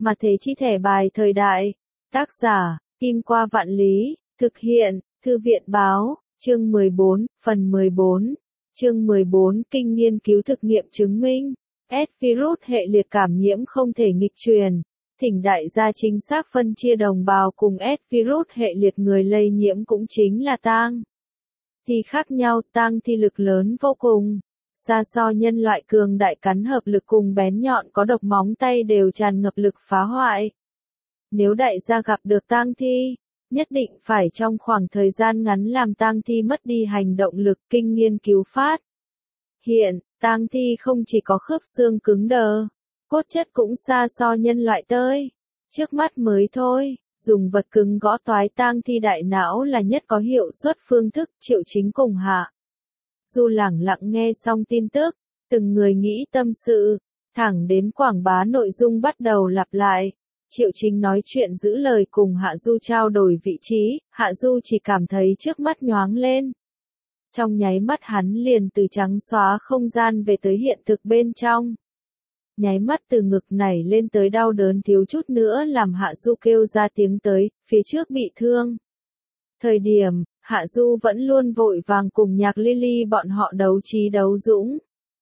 Mà thế chi thẻ bài thời đại. Tác giả, Kim Qua Vạn Lý, thực hiện, Thư viện Báo, chương 14, phần 14. Chương 14 Kinh nghiên cứu thực nghiệm chứng minh, S-virus hệ liệt cảm nhiễm không thể nghịch truyền. Thỉnh đại gia chính xác phân chia đồng bào cùng S-virus hệ liệt người lây nhiễm cũng chính là tang thi khác nhau, tang thi lực lớn vô cùng. Xa so nhân loại cường đại cắn hợp lực cùng bén nhọn có độc móng tay đều tràn ngập lực phá hoại. Nếu đại gia gặp được tang thi, nhất định phải trong khoảng thời gian ngắn làm tang thi mất đi hành động lực. Kinh nghiên cứu phát hiện, tang thi không chỉ có khớp xương cứng đờ, cốt chất cũng xa so nhân loại tới. Trước mắt mới thôi, dùng vật cứng gõ toái tang thi đại não là nhất có hiệu suất phương thức. Triệu Chính cùng Hạ Du lẳng lặng nghe xong tin tức, từng người nghĩ tâm sự, thẳng đến quảng bá nội dung bắt đầu lặp lại. Triệu Chính nói chuyện giữ lời cùng Hạ Du trao đổi vị trí, Hạ Du chỉ cảm thấy trước mắt nhoáng lên. Trong nháy mắt hắn liền từ trắng xóa không gian về tới hiện thực bên trong. Nháy mắt từ ngực nảy lên tới đau đớn thiếu chút nữa làm Hạ Du kêu ra tiếng tới, phía trước bị thương. Thời điểm, Hạ Du vẫn luôn vội vàng cùng Nhạc Lily bọn họ đấu trí đấu dũng.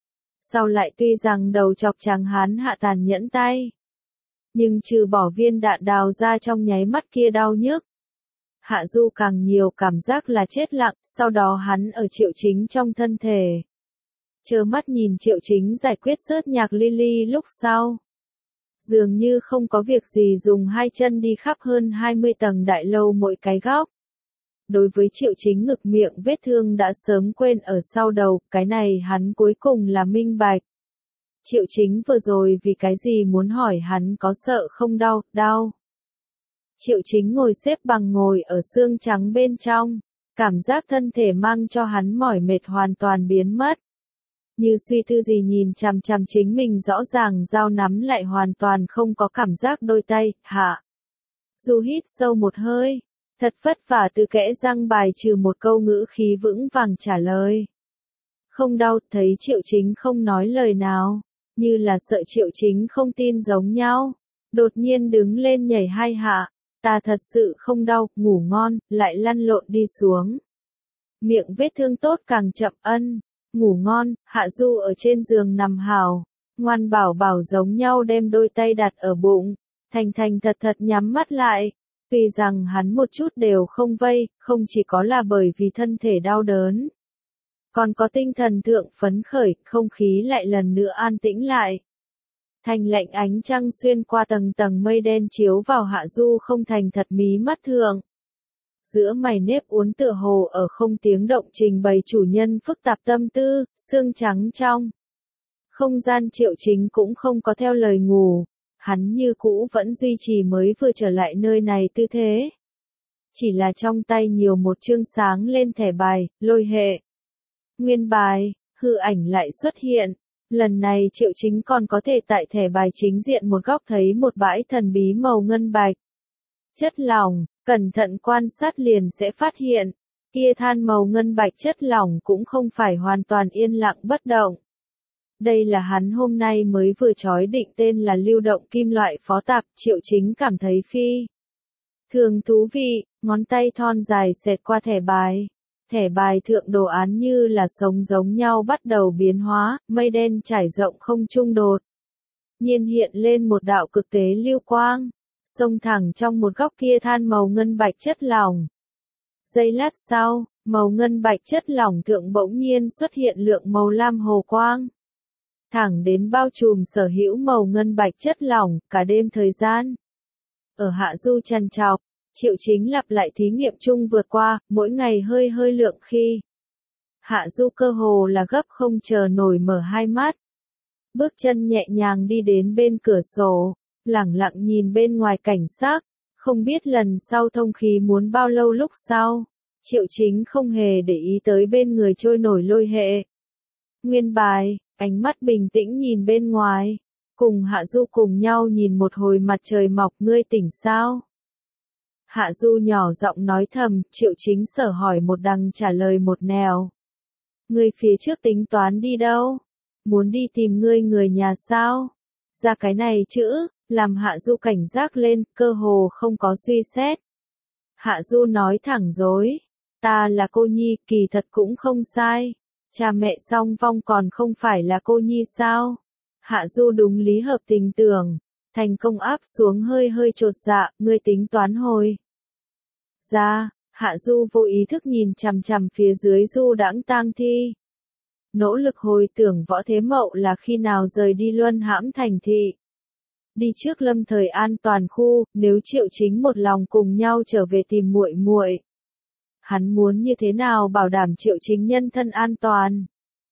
Sau lại tuy rằng đầu chọc trắng hán hạ tàn nhẫn tay, nhưng trừ bỏ viên đạn đào ra trong nháy mắt kia đau nhức, Hạ Du càng nhiều cảm giác là chết lặng. Sau đó hắn ở Triệu Chính trong thân thể, trơ mắt nhìn Triệu Chính giải quyết rớt Nhạc Lily lúc sau. Dường như không có việc gì dùng hai chân đi khắp hơn 20 tầng đại lâu mỗi cái góc. Đối với Triệu Chính ngực miệng vết thương đã sớm quên ở sau đầu, cái này hắn cuối cùng là minh bạch. Triệu Chính vừa rồi vì cái gì muốn hỏi hắn có sợ không đau, đau. Triệu Chính ngồi xếp bằng ngồi ở xương trắng bên trong, cảm giác thân thể mang cho hắn mỏi mệt hoàn toàn biến mất. Như suy tư gì nhìn chằm chằm chính mình rõ ràng dao nắm lại hoàn toàn không có cảm giác đôi tay. Hạ Du hít sâu một hơi, thật vất vả từ kẽ răng bài trừ một câu ngữ khí vững vàng trả lời. Không đau. Thấy Triệu Chính không nói lời nào, như là sợ Triệu Chính không tin giống nhau, đột nhiên đứng lên nhảy hai hạ. Ta thật sự không đau, ngủ ngon. Lại lăn lộn đi xuống. Miệng vết thương tốt càng chậm. Ngủ ngon. Hạ Du ở trên giường nằm hào, ngoan bảo bảo giống nhau đem đôi tay đặt ở bụng, thành thành thật thật nhắm mắt lại. Tuy rằng hắn một chút đều không vây, không chỉ có là bởi vì thân thể đau đớn, còn có tinh thần thượng phấn khởi. Không khí lại lần nữa an tĩnh lại. Thanh lạnh ánh trăng xuyên qua tầng tầng mây đen chiếu vào Hạ Du không thành thật mí mắt thượng. Giữa mày nếp uốn tựa hồ ở không tiếng động trình bày chủ nhân phức tạp tâm tư. Xương trắng trong không gian. Triệu Chính cũng không có theo lời ngủ, hắn như cũ vẫn duy trì mới vừa trở lại nơi này tư thế. Chỉ là trong tay nhiều một chương sáng lên thẻ bài, lôi hệ. Nguyên bài, hư ảnh lại xuất hiện. Lần này Triệu Chính còn có thể tại thẻ bài chính diện một góc thấy một bãi thần bí màu ngân bạch. Chất lỏng, cẩn thận quan sát liền sẽ phát hiện, kia than màu ngân bạch chất lỏng cũng không phải hoàn toàn yên lặng bất động. Đây là hắn hôm nay mới vừa chói định tên là lưu động kim loại phó tạp. Triệu Chính cảm thấy phi thường thú vị, ngón tay thon dài xẹt qua thẻ bài. Thẻ bài thượng đồ án như là sống giống nhau bắt đầu biến hóa, mây đen trải rộng không trung đột nhiên hiện lên một đạo cực tế lưu quang, xông thẳng trong một góc kia than màu ngân bạch chất lỏng. Giây lát sau, màu ngân bạch chất lỏng thượng bỗng nhiên xuất hiện lượng màu lam hồ quang, thẳng đến bao trùm sở hữu màu ngân bạch chất lỏng. Cả đêm thời gian ở Hạ Du trằn trọc, Triệu Chính lặp lại thí nghiệm chung vượt qua, mỗi ngày hơi hơi lượng khi. Hạ Du cơ hồ là gấp không chờ nổi mở hai mắt. Bước chân nhẹ nhàng đi đến bên cửa sổ, lẳng lặng nhìn bên ngoài cảnh sắc, không biết lần sau thông khí muốn bao lâu. Lúc sau, Triệu Chính không hề để ý tới bên người trôi nổi lôi hệ. Nguyên bài, ánh mắt bình tĩnh nhìn bên ngoài, cùng Hạ Du cùng nhau nhìn một hồi mặt trời mọc. Ngươi tỉnh sao? Hạ Du nhỏ giọng nói thầm. Triệu Chính sở hỏi một đằng trả lời một nẻo. Ngươi phía trước tính toán đi đâu? Muốn đi tìm ngươi người nhà sao? Ra cái này chữ, làm Hạ Du cảnh giác lên, cơ hồ không có suy xét. Hạ Du nói thẳng dối, ta là cô nhi, kỳ thật cũng không sai. Cha mẹ song vong còn không phải là cô nhi sao? Hạ Du đúng lý hợp tình tưởng, thành công áp xuống hơi hơi chột dạ, ngươi tính toán hồi. Ra, Hạ Du vô ý thức nhìn chằm chằm phía dưới du đãng tang thi. Nỗ lực hồi tưởng Võ Thế Mậu là khi nào rời đi Luân Hãm thành thị. Đi trước lâm thời an toàn khu, nếu Triệu Chính một lòng cùng nhau trở về tìm muội muội. Hắn muốn như thế nào bảo đảm Triệu Chính nhân thân an toàn?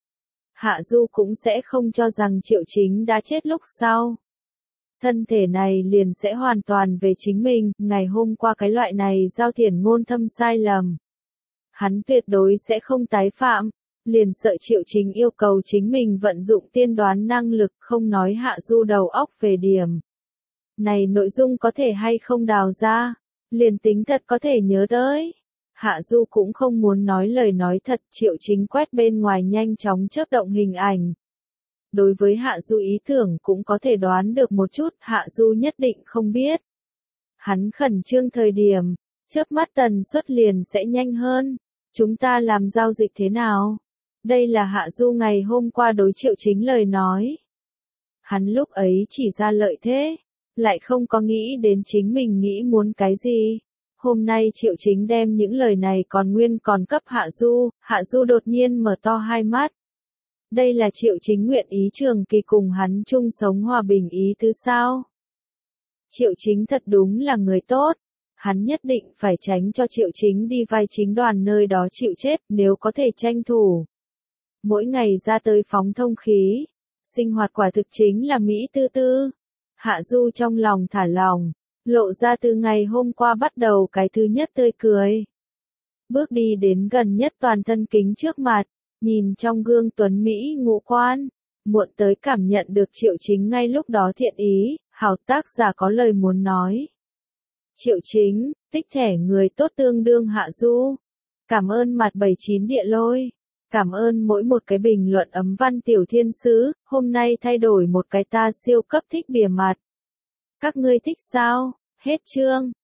Hạ Du cũng sẽ không cho rằng Triệu Chính đã chết lúc sau. Thân thể này liền sẽ hoàn toàn về chính mình, ngày hôm qua cái loại này giao thiển ngôn thâm sai lầm. Hắn tuyệt đối sẽ không tái phạm, liền sợ Triệu Chính yêu cầu chính mình vận dụng tiên đoán năng lực không nói Hạ Du đầu óc về điểm. Này nội dung có thể hay không đào ra, liền tính thật có thể nhớ tới. Hạ Du cũng không muốn nói lời nói thật, Triệu Chính quét bên ngoài nhanh chóng chớp động hình ảnh. Đối với Hạ Du ý tưởng cũng có thể đoán được một chút, Hạ Du nhất định không biết. Hắn khẩn trương thời điểm, chớp mắt tần suất liền sẽ nhanh hơn. Chúng ta làm giao dịch thế nào? Đây là Hạ Du ngày hôm qua đối Triệu Chính lời nói. Hắn lúc ấy chỉ ra lợi thế, lại không có nghĩ đến chính mình nghĩ muốn cái gì. Hôm nay Triệu Chính đem những lời này còn nguyên còn cấp Hạ Du đột nhiên mở to hai mắt. Đây là Triệu Chính nguyện ý trường kỳ cùng hắn chung sống hòa bình ý tứ sao? Triệu Chính thật đúng là người tốt. Hắn nhất định phải tránh cho Triệu Chính đi vai chính đoàn nơi đó chịu chết nếu có thể tranh thủ. Mỗi ngày ra tới phóng thông khí, sinh hoạt quả thực chính là Mỹ tư tư. Hạ Du trong lòng thả lòng, lộ ra từ ngày hôm qua bắt đầu cái thứ nhất tươi cười. Bước đi đến gần nhất toàn thân kính trước mặt, nhìn trong gương tuấn Mỹ ngũ quan, muộn tới cảm nhận được Triệu Chính ngay lúc đó thiện ý, hảo tác giả có lời muốn nói. Triệu Chính, tích thẻ người tốt tương đương Hạ Du. Cảm ơn mặt 79 địa lôi. Cảm ơn mỗi một cái bình luận ấm văn tiểu thiên sứ, hôm nay thay đổi một cái ta siêu cấp thích bìa mặt. Các ngươi thích sao? Hết chương.